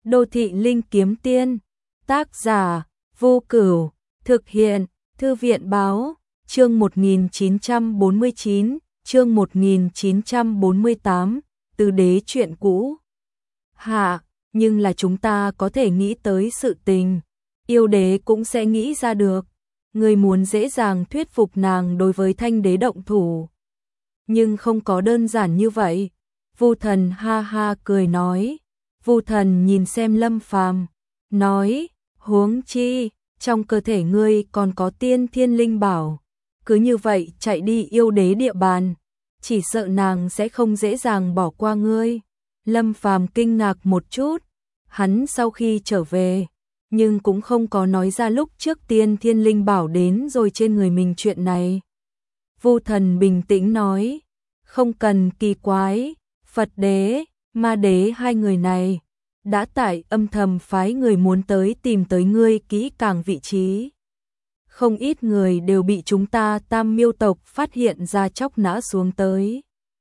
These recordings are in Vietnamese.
Đô thị linh kiếm tiên, tác giả Vô Cửu, thực hiện Thư viện báo, chương 1949, chương 1948, Tứ đế chuyện cũ. Hạ, nhưng là chúng ta có thể nghĩ tới sự tình, yêu đế cũng sẽ nghĩ ra được. Người muốn dễ dàng thuyết phục nàng đối với Thanh đế động thủ. Nhưng không có đơn giản như vậy. Vu Thần ha ha cười nói. Vu Thần nhìn xem Lâm Phàm, nói, huống chi, trong cơ thể ngươi còn có tiên thiên linh bảo. Cứ như vậy chạy đi yêu đế địa bàn, chỉ sợ nàng sẽ không dễ dàng bỏ qua ngươi. Lâm Phàm kinh ngạc một chút, hắn sau khi trở về, nhưng cũng không có nói ra lúc trước tiên thiên linh bảo đến rồi trên người mình chuyện này. Vu Thần bình tĩnh nói, không cần kỳ quái, Phật đế, ma đế hai người này đã tại âm thầm phái người muốn tới tìm tới ngươi kỹ càng vị trí. Không ít người đều bị chúng ta Tam Miêu tộc phát hiện ra chóc nã xuống tới.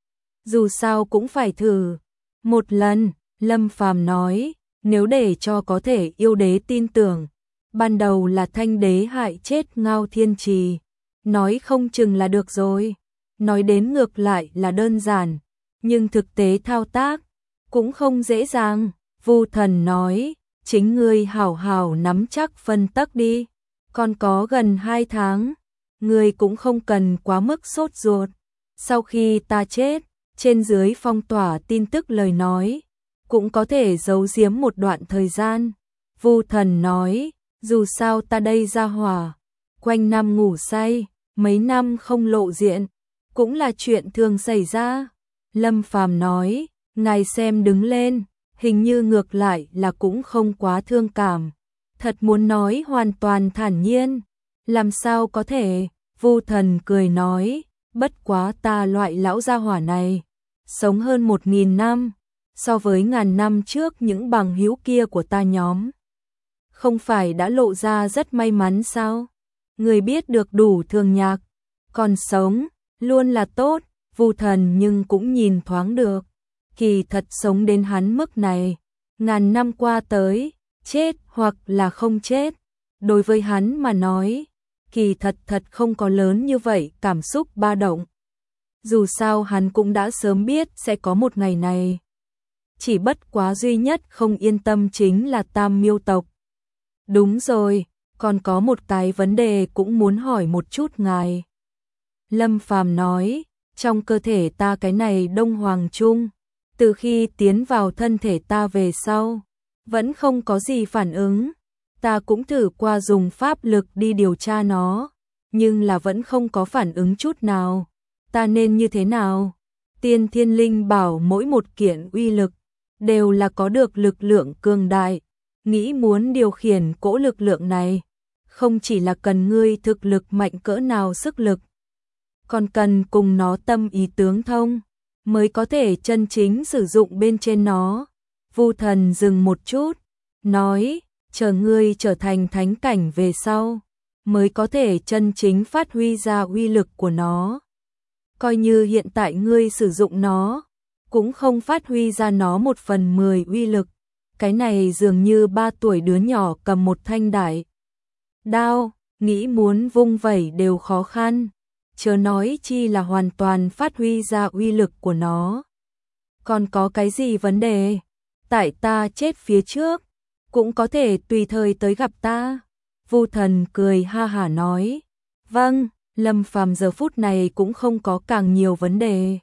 Dù sao cũng phải thử một lần, Lâm Phàm nói, nếu để cho có thể yêu đế tin tưởng, ban đầu là Thanh đế hại chết Ngao Thiên Trì, nói không chừng là được rồi. Nói đến ngược lại là đơn giản, nhưng thực tế thao tác cũng không dễ dàng. Vu Thần nói, chính ngươi hảo hảo nắm chắc phân tắc đi, còn có gần 2 tháng, ngươi cũng không cần quá mức sốt ruột. Sau khi ta chết, trên dưới phong tỏa tin tức lời nói, cũng có thể giấu giếm một đoạn thời gian. Vu Thần nói, dù sao ta đây ra hỏa, quanh năm ngủ say, mấy năm không lộ diện, cũng là chuyện thường xảy ra. Lâm Phàm nói, ngài xem đứng lên, hình như ngược lại là cũng không quá thương cảm. Thật muốn nói hoàn toàn thản nhiên, làm sao có thể. Vu Thần cười nói, bất quá ta loại lão gia hỏa này, sống hơn 1000 năm, so với ngàn năm trước những bằng hữu kia của ta nhóm, không phải đã lộ ra rất may mắn sao? Người biết được đủ thường nhạc, còn sống, luôn là tốt. Vu Thần nhưng cũng nhìn thoáng được, kỳ thật sống đến hắn mức này, ngàn năm qua tới, chết hoặc là không chết, đối với hắn mà nói, kỳ thật không có lớn như vậy cảm xúc ba động. Dù sao hắn cũng đã sớm biết sẽ có một ngày này. Chỉ bất quá duy nhất không yên tâm chính là Tam Miêu tộc. Đúng rồi, còn có một cái vấn đề cũng muốn hỏi một chút ngài. Lâm Phàm nói, trong cơ thể ta cái này Đông Hoàng Trung, từ khi tiến vào thân thể ta về sau, vẫn không có gì phản ứng. Ta cũng thử qua dùng pháp lực đi điều tra nó, nhưng là vẫn không có phản ứng chút nào. Ta nên như thế nào? Tiên thiên linh bảo mỗi một kiện uy lực, đều là có được lực lượng cường đại. Nghĩ muốn điều khiển cỗ lực lượng này, không chỉ là cần ngươi thực lực mạnh cỡ nào sức lực, còn cần cùng nó tâm ý tướng thông, mới có thể chân chính sử dụng bên trên nó. Vu Thần dừng một chút, nói, chờ ngươi trở thành thánh cảnh về sau, mới có thể chân chính phát huy ra uy lực của nó. Coi như hiện tại ngươi sử dụng nó, cũng không phát huy ra nó 1/10 uy lực. Cái này dường như 3 tuổi đứa nhỏ cầm một thanh đại đao, nghĩ muốn vung vẩy đều khó khăn, chớ nói chi là hoàn toàn phát huy ra uy lực của nó. Còn có cái gì vấn đề? Tại ta chết phía trước, cũng có thể tùy thời tới gặp ta. Vu Thần cười ha hả nói, vâng. Lâm Phàm giờ phút này cũng không có càng nhiều vấn đề.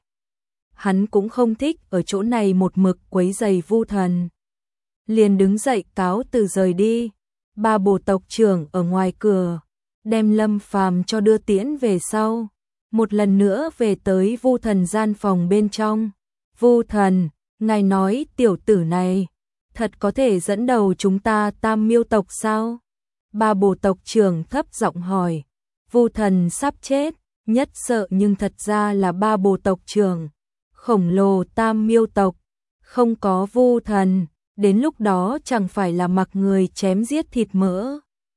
Hắn cũng không thích ở chỗ này một mực quấy rầy Vu Thần. Liền đứng dậy cáo từ rời đi. Ba bộ tộc trưởng ở ngoài cửa, đem Lâm Phàm cho đưa tiễn về sau. Một lần nữa về tới Vu Thần gian phòng bên trong. Vu Thần, ngài nói tiểu tử này, thật có thể dẫn đầu chúng ta Tam Miêu tộc sao? Ba bộ tộc trưởng thấp giọng hỏi. Vu Thần sắp chết, nhất sợ nhưng thật ra là ba bộ tộc trưởng khổng lồ Tam Miêu tộc, không có Vu Thần, đến lúc đó chẳng phải là mặc người chém giết thịt mỡ.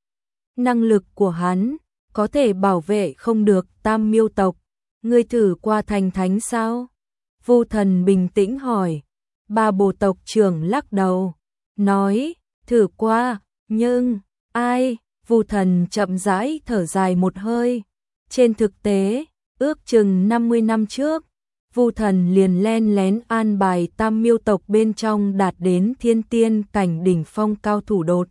Năng lực của hắn có thể bảo vệ không được Tam Miêu tộc, ngươi thử qua thành thánh sao? Vu Thần bình tĩnh hỏi. Ba bộ tộc trưởng lắc đầu, nói, thử qua, nhưng, ai, Vu Thần chậm rãi thở dài một hơi. Trên thực tế, ước chừng 50 năm trước, Vu Thần liền len lén an bài Tam Miêu tộc bên trong đạt đến thiên tiên cảnh đỉnh phong cao thủ đột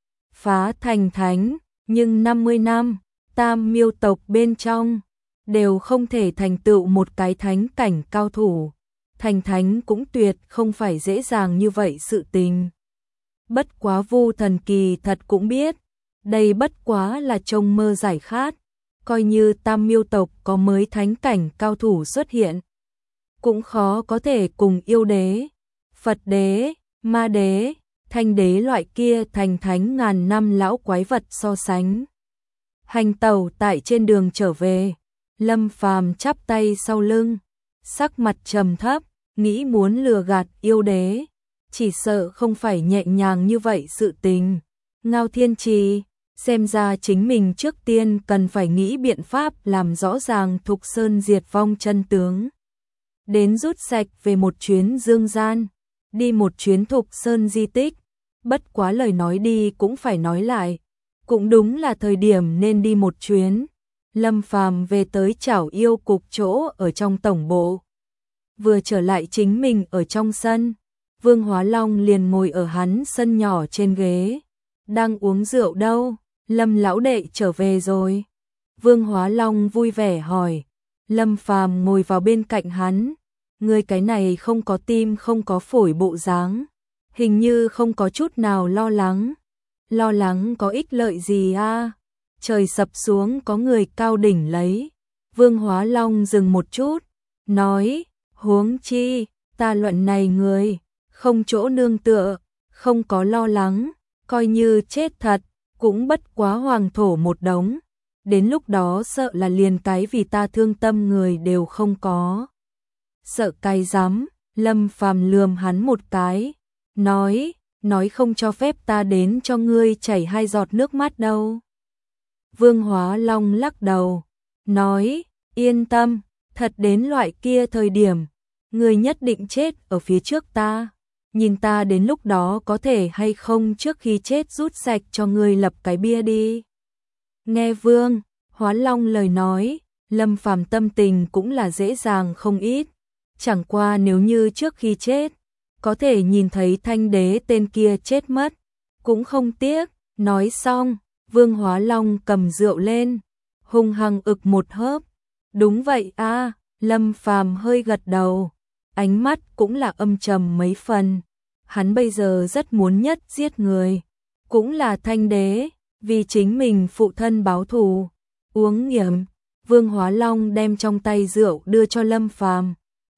phá thành thánh, nhưng 50 năm, Tam Miêu tộc bên trong đều không thể thành tựu một cái thánh cảnh cao thủ. Thành thánh cũng tuyệt không phải dễ dàng như vậy sự tình. Bất quá Vu Thần kỳ thật cũng biết, đây bất quá là trông mơ giải khát, coi như Tam Miêu tộc có mới thánh cảnh cao thủ xuất hiện, cũng khó có thể cùng yêu đế, Phật đế, ma đế, thanh đế loại kia thành thánh ngàn năm lão quái vật so sánh. Hành tẩu tại trên đường trở về, Lâm Phàm chắp tay sau lưng, sắc mặt trầm thấp, nghĩ muốn lừa gạt yêu đế, chỉ sợ không phải nhẹ nhàng như vậy sự tình. Ngao Thiên Trì, xem ra chính mình trước tiên cần phải nghĩ biện pháp làm rõ ràng Thục Sơn diệt vong chân tướng. Đến rút sạch về một chuyến dương gian, đi một chuyến Thục Sơn di tích, bất quá lời nói đi cũng phải nói lại, cũng đúng là thời điểm nên đi một chuyến. Lâm Phàm về tới Chảo Yêu cục chỗ ở trong tổng bộ. Vừa trở lại chính mình ở trong sân, Vương Hóa Long liền ngồi ở hắn sân nhỏ trên ghế, đang uống rượu đâu, Lâm lão đệ trở về rồi. Vương Hóa Long vui vẻ hỏi. Lâm Phàm ngồi vào bên cạnh hắn, ngươi cái này không có tim không có phổi bộ dáng, hình như không có chút nào lo lắng. Lo lắng có ích lợi gì a? Trời sập xuống có người cao đỉnh lấy. Vương Hóa Long dừng một chút, nói, huống chi, ta luận này người, không chỗ nương tựa, không có lo lắng, coi như chết thật, cũng bất quá hoàng thổ một đống. Đến lúc đó sợ là liền cái vì ta thương tâm người đều không có. Sợ cái dám, Lâm Phàm lườm hắn một cái, nói không cho phép ta đến cho ngươi chảy 2 giọt nước mắt đâu. Vương Hóa Long lắc đầu, nói, yên tâm, thật đến loại kia thời điểm, ngươi nhất định chết ở phía trước ta. Nhìn ta đến lúc đó có thể hay không trước khi chết rút sạch cho ngươi lập cái bia đi. Nghe Vương Hóa Long lời nói, Lâm Phàm tâm tình cũng là dễ dàng không ít. Chẳng qua nếu như trước khi chết, có thể nhìn thấy thanh đế tên kia chết mất, cũng không tiếc. Nói xong, Vương Hóa Long cầm rượu lên, hung hăng ực một hớp. Đúng vậy a, Lâm Phàm hơi gật đầu, ánh mắt cũng là âm trầm mấy phần. Hắn bây giờ rất muốn nhất giết người, cũng là thanh đế, vì chính mình phụ thân báo thù. Uống nghiệm, Vương Hóa Long đem trong tay rượu đưa cho Lâm Phàm,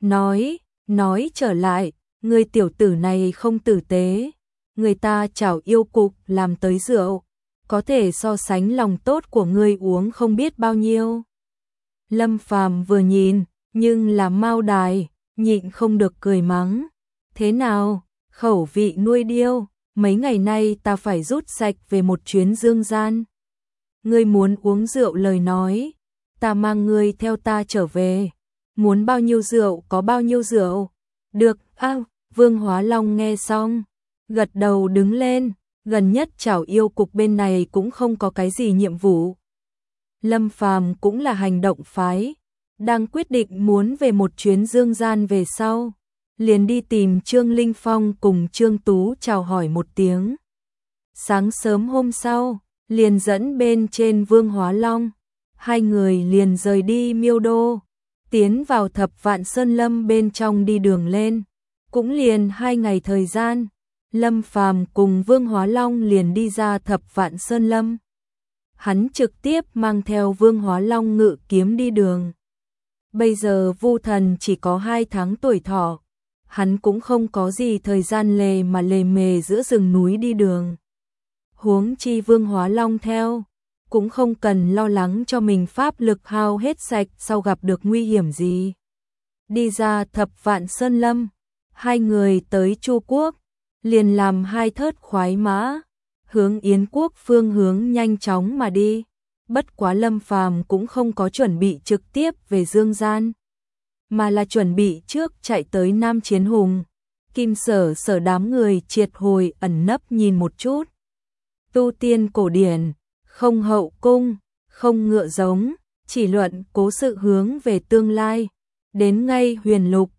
nói trở lại, người tiểu tử này không tử tế, người ta Chảo Yêu cục làm tới rượu, có thể so sánh lòng tốt của ngươi uống không biết bao nhiêu. Lâm Phàm vừa nhìn, nhưng là Mao Đài, nhịn không được cười mắng, thế nào, khẩu vị nuôi điêu, mấy ngày nay ta phải rút sạch về một chuyến dương gian. Ngươi muốn uống rượu lời nói, ta mang ngươi theo ta trở về, muốn bao nhiêu rượu có bao nhiêu rượu. Được, Vương Hóa Long nghe xong, gật đầu đứng lên, gần nhất Chảo Yêu cục bên này cũng không có cái gì nhiệm vụ. Lâm Phàm cũng là hành động phái, đang quyết định muốn về một chuyến dương gian về sau, liền đi tìm Trương Linh Phong cùng Trương Tú chào hỏi một tiếng. Sáng sớm hôm sau, liền dẫn bên trên Vương Hóa Long, hai người liền rời đi Miêu Đô, tiến vào Thập Vạn Sơn Lâm bên trong đi đường lên, cũng liền 2 ngày thời gian, Lâm Phàm cùng Vương Hóa Long liền đi ra Thập Vạn Sơn Lâm. Hắn trực tiếp mang theo Vương Hóa Long ngự kiếm đi đường. Bây giờ Vu Thần chỉ có 2 tháng tuổi thọ, hắn cũng không có gì thời gian lề mề giữa rừng núi đi đường. Huống chi Vương Hóa Long theo, cũng không cần lo lắng cho mình pháp lực hao hết sạch sau gặp được nguy hiểm gì. Đi ra Thập Vạn Sơn Lâm, hai người tới Chu Quốc, liền làm 2 thớt khoái mã, hướng Yến Quốc phương hướng nhanh chóng mà đi. Bất quá Lâm Phàm cũng không có chuẩn bị trực tiếp về dương gian, mà là chuẩn bị trước chạy tới Nam Chiến Hùng, Kim Sở Sở đám người triệt hồi ẩn nấp nhìn một chút. Tu tiên cổ điển, không hậu cung, không ngựa giống, chỉ luận cố sự hướng về tương lai. Đến ngay huyền lục,